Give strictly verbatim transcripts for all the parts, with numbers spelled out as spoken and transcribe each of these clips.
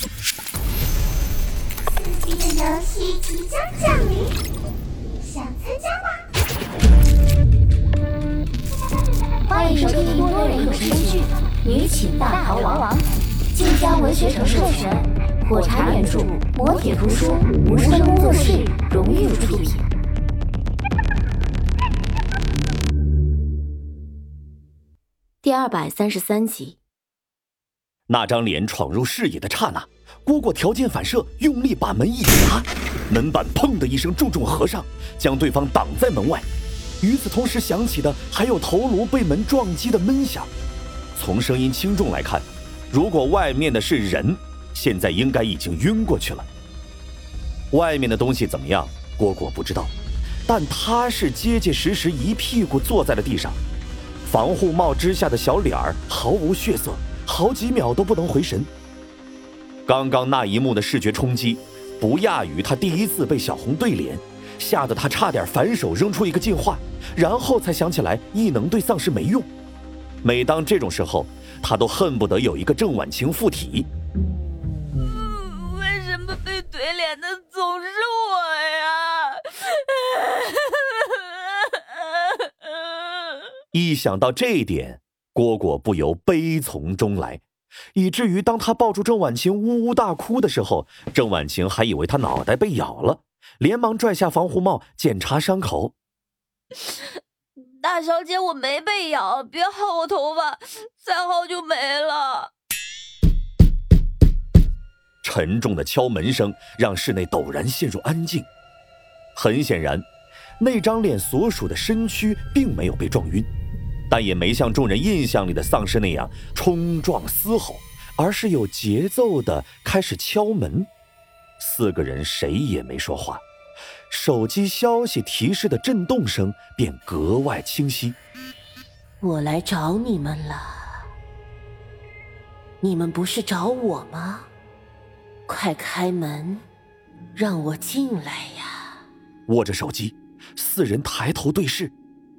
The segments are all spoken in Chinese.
刺激的游戏即将降临，想参加吗？ 欢迎收听多人有声剧《女寝大逃亡》，晋江文学城授权，火柴原著，磨铁图书，无声工作室荣誉出品。第二百三十三集。 那张脸闯入视野的刹那，蝈蝈条件反射，用力把门一砸，门板砰的一声重重合上，将对方挡在门外。与此同时响起的还有头颅被门撞击的闷响。从声音轻重来看，如果外面的是人，现在应该已经晕过去了。外面的东西怎么样，蝈蝈不知道，但他是结结实实一屁股坐在了地上，防护帽之下的小脸儿毫无血色，好几秒都不能回神。刚刚那一幕的视觉冲击，不亚于他第一次被小红对脸，吓得他差点反手扔出一个净化，然后才想起来异能对丧尸没用。每当这种时候，他都恨不得有一个郑婉晴附体。 嗯，为什么被怼脸的总是我呀？ 一想到这一点，蝈蝈不由悲从中来，以至于当他抱住郑婉晴呜呜大哭的时候，郑婉晴还以为他脑袋被咬了，连忙拽下防护帽检查伤口。 大小姐，我没被咬，别薅我头发，再薅就没了。 沉重的敲门声让室内陡然陷入安静。很显然，那张脸所属的身躯并没有被撞晕，但也没像众人印象里的丧尸那样冲撞嘶吼，而是有节奏地开始敲门。四个人谁也没说话，手机消息提示的震动声便格外清晰。 我来找你们了，你们不是找我吗？快开门，让我进来呀！ 握着手机，四人抬头对视。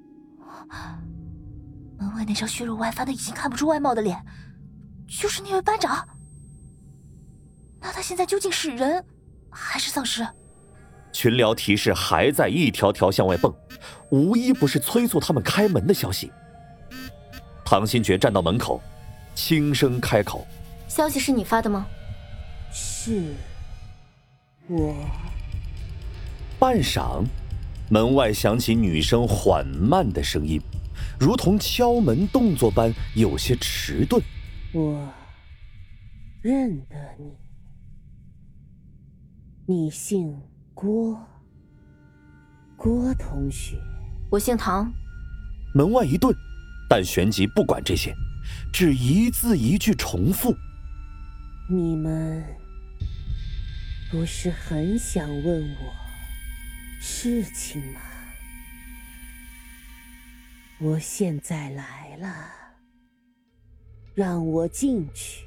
门外那张血肉外翻的已经看不出外貌的脸，就是那位班长。那他现在究竟是人还是丧尸？ 群聊提示还在一条条向外蹦，无一不是催促他们开门的消息。唐新觉站到门口，轻声开口： 消息是你发的吗？ 是我。 半晌，门外响起女生缓慢的声音，如同敲门动作般有些迟钝。 我认得你，你姓郭，郭同学。 我姓唐。 门外一顿，但旋即不管这些，只一字一句重复： 你们不是很想问我事情吗？我现在来了，让我进去。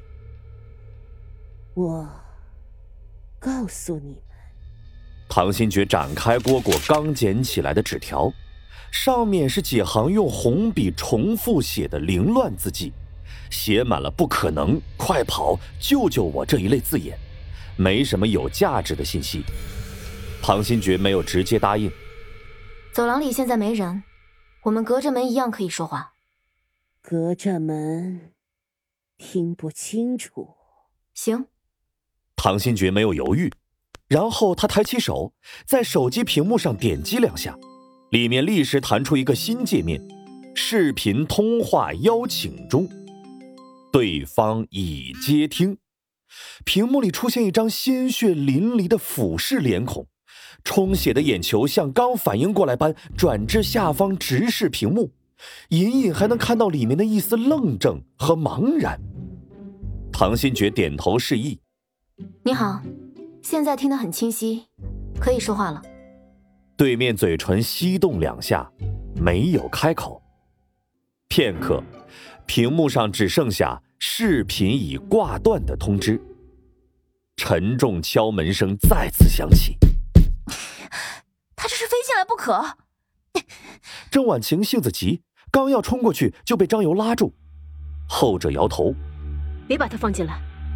我告诉你们。 唐新觉展开蝈蝈刚捡起来的纸条，上面是几行用红笔重复写的凌乱字迹，写满了不可能、快跑、救救我这一类字眼，没什么有价值的信息。唐新觉没有直接答应。 走廊里现在没人，我们隔着门一样可以说话。 隔着门听不清楚。 行。 唐新觉没有犹豫，然后他抬起手，在手机屏幕上点击两下，里面立时弹出一个新界面：视频通话邀请中，对方已接听。屏幕里出现一张鲜血淋漓的俯视脸孔，充血的眼球像刚反应过来般转至下方直视屏幕，隐隐还能看到里面的一丝愣怔和茫然。唐新觉点头示意： 你好，现在听得很清晰，可以说话了。 对面嘴唇翕动两下，没有开口。片刻，屏幕上只剩下视频已挂断的通知。沉重敲门声再次响起。 他这是非进来不可。 郑婉晴性子急，刚要冲过去就被张游拉住，后者摇头： 别把他放进来，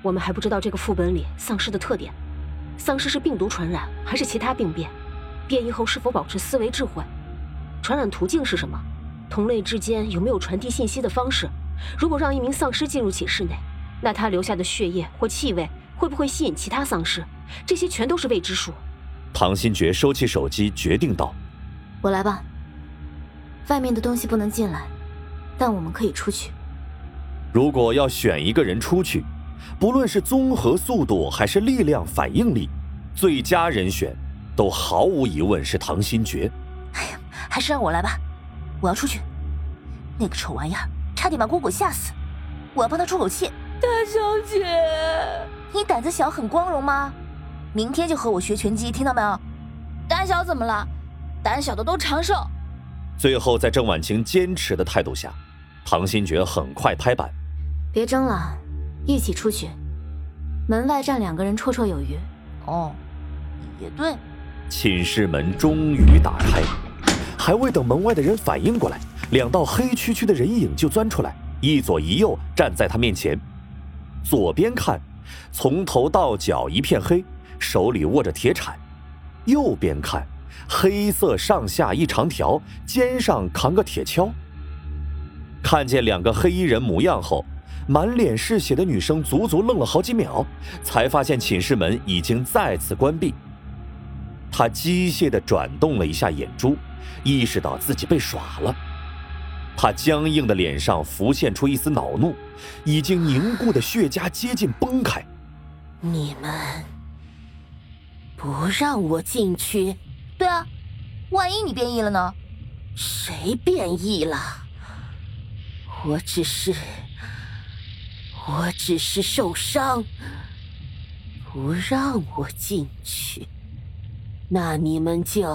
我们还不知道这个副本里丧尸的特点，丧尸是病毒传染还是其他病变？变异后是否保持思维智慧？传染途径是什么？同类之间有没有传递信息的方式？如果让一名丧尸进入寝室内，那他留下的血液或气味会不会吸引其他丧尸？这些全都是未知数。 唐新觉收起手机，决定道：“ 我来吧。外面的东西不能进来，但我们可以出去。 如果要选一个人出去，不论是综合速度还是力量反应力，最佳人选都毫无疑问是唐新觉。 哎呀，还是让我来吧，我要出去。那个丑玩意儿差点把蝈蝈吓死，我要帮他出口气。 大小姐， 你胆子小很光荣吗？明天就和我学拳击，听到没有？ 胆小怎么了？胆小的都长寿。” 最后在郑婉晴坚持的态度下，唐新觉很快拍板：“ 别争了，一起出去。门外站两个人绰绰有余。”哦，也对。 寝室门终于打开，还未等门外的人反应过来，两道黑黢黢的人影就钻出来，一左一右站在他面前。左边看，从头到脚一片黑，手里握着铁铲；右边看，黑色上下一长条，肩上扛个铁锹。看见两个黑衣人模样后，满脸是血的女生足足愣了好几秒，才发现寝室门已经再次关闭。她机械地转动了一下眼珠，意识到自己被耍了。她僵硬的脸上浮现出一丝恼怒，已经凝固的血痂接近崩开。 你们不让我进去？ 对啊，万一你变异了呢？ 谁变异了？我只是，我只是受伤，不让我进去，那你们就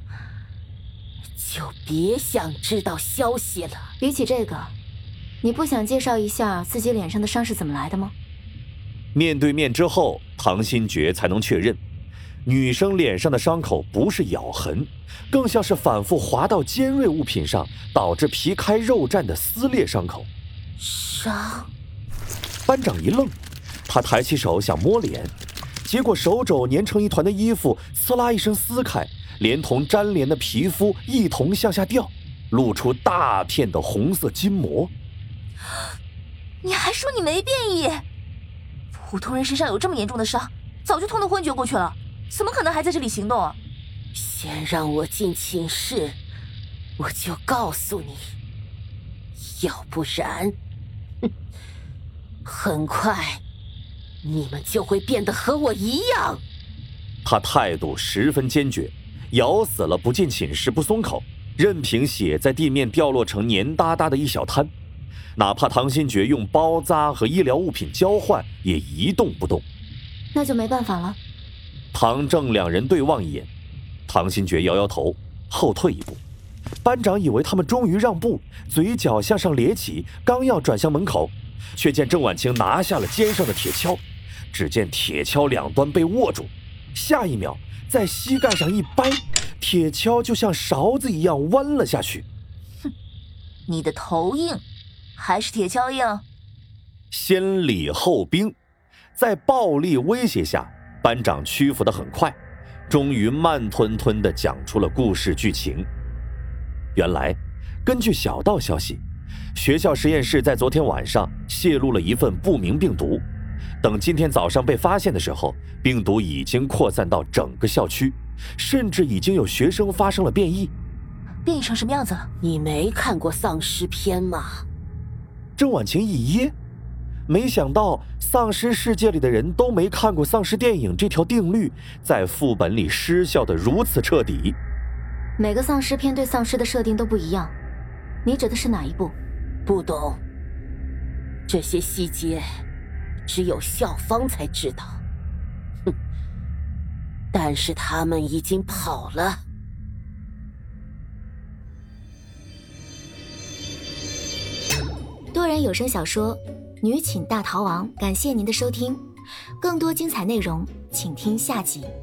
就别想知道消息了。 比起这个，你不想介绍一下自己脸上的伤是怎么来的吗？ 面对面之后，唐新觉才能确认，女生脸上的伤口不是咬痕，更像是反复划到尖锐物品上，导致皮开肉绽的撕裂伤口。 伤？ 班长一愣，他抬起手想摸脸，结果手肘粘成一团的衣服呲啦一声撕开，连同粘连的皮肤一同向下掉，露出大片的红色筋膜。 你还说你没变异？普通人身上有这么严重的伤，早就痛得昏厥过去了，怎么可能还在这里行动啊？ 先让我进寝室，我就告诉你，要不然，哼，很快你们就会变得和我一样。 他态度十分坚决，咬死了不进寝室不松口，任凭血在地面掉落成黏哒哒的一小滩，哪怕唐新觉用包扎和医疗物品交换，也一动不动。 那就没办法了。 唐郑两人对望一眼，唐新觉摇摇头，后退一步。班长以为他们终于让步，嘴角向上咧起，刚要转向门口，却见郑婉晴拿下了肩上的铁锹，只见铁锹两端被握住，下一秒在膝盖上一掰，铁锹就像勺子一样弯了下去。 哼，你的头硬，还是铁锹硬？ 先礼后兵，在暴力威胁下，班长屈服得很快，终于慢吞吞地讲出了故事剧情。原来，根据小道消息，学校实验室在昨天晚上泄露了一份不明病毒，等今天早上被发现的时候，病毒已经扩散到整个校区，甚至已经有学生发生了变异。 变异成什么样子了？ 你没看过丧尸片吗？ 郑婉晴一噎，没想到丧尸世界里的人都没看过丧尸电影这条定律在副本里失效得如此彻底。 每个丧尸片对丧尸的设定都不一样，你指的是哪一部？ 不懂，这些细节只有校方才知道。哼，但是他们已经跑了。 多人有声小说《女寝大逃亡》，感谢您的收听，更多精彩内容请听下集。